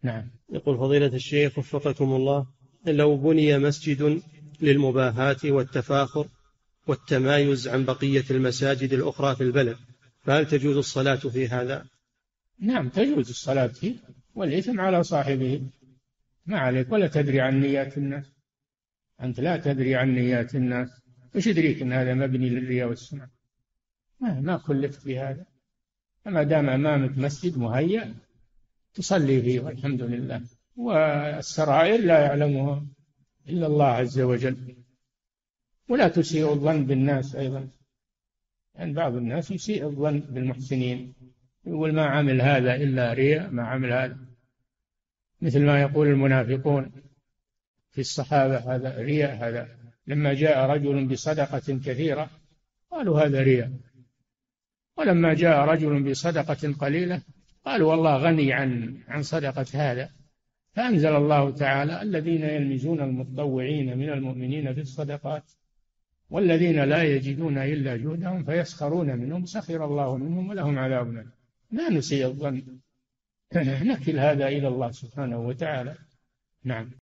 نعم. يقول فضيلة الشيخ وفقكم الله، لو بني مسجد للمباهاة والتفاخر والتمايز عن بقية المساجد الأخرى في البلد، فهل تجوز الصلاة في هذا؟ نعم تجوز الصلاة فيه، والإثم على صاحبه، ما عليك، ولا تدري عن نيات الناس، أنت لا تدري عن نيات الناس، وش يدريك أن هذا مبني للرياء والسمعة؟ ما كلفت بهذا، فما دام أمامك مسجد مهيأ تصلي فيه والحمد لله، والسرائر لا يعلمها إلا الله عز وجل. ولا تسيء الظن بالناس أيضا، يعني بعض الناس يسيء الظن بالمحسنين، يقول ما عمل هذا إلا رياء، ما عمل هذا، مثل ما يقول المنافقون في الصحابة هذا رياء، هذا لما جاء رجل بصدقة كثيرة قالوا هذا رياء، ولما جاء رجل بصدقة قليلة قالوا والله غني عن صدقة هذا، فأنزل الله تعالى الذين يلمزون المتطوعين من المؤمنين في الصدقات والذين لا يجدون إلا جهدهم فيسخرون منهم سخر الله منهم ولهم عذاب أليم. لا نسيء الظن، نكل هذا إلى الله سبحانه وتعالى. نعم.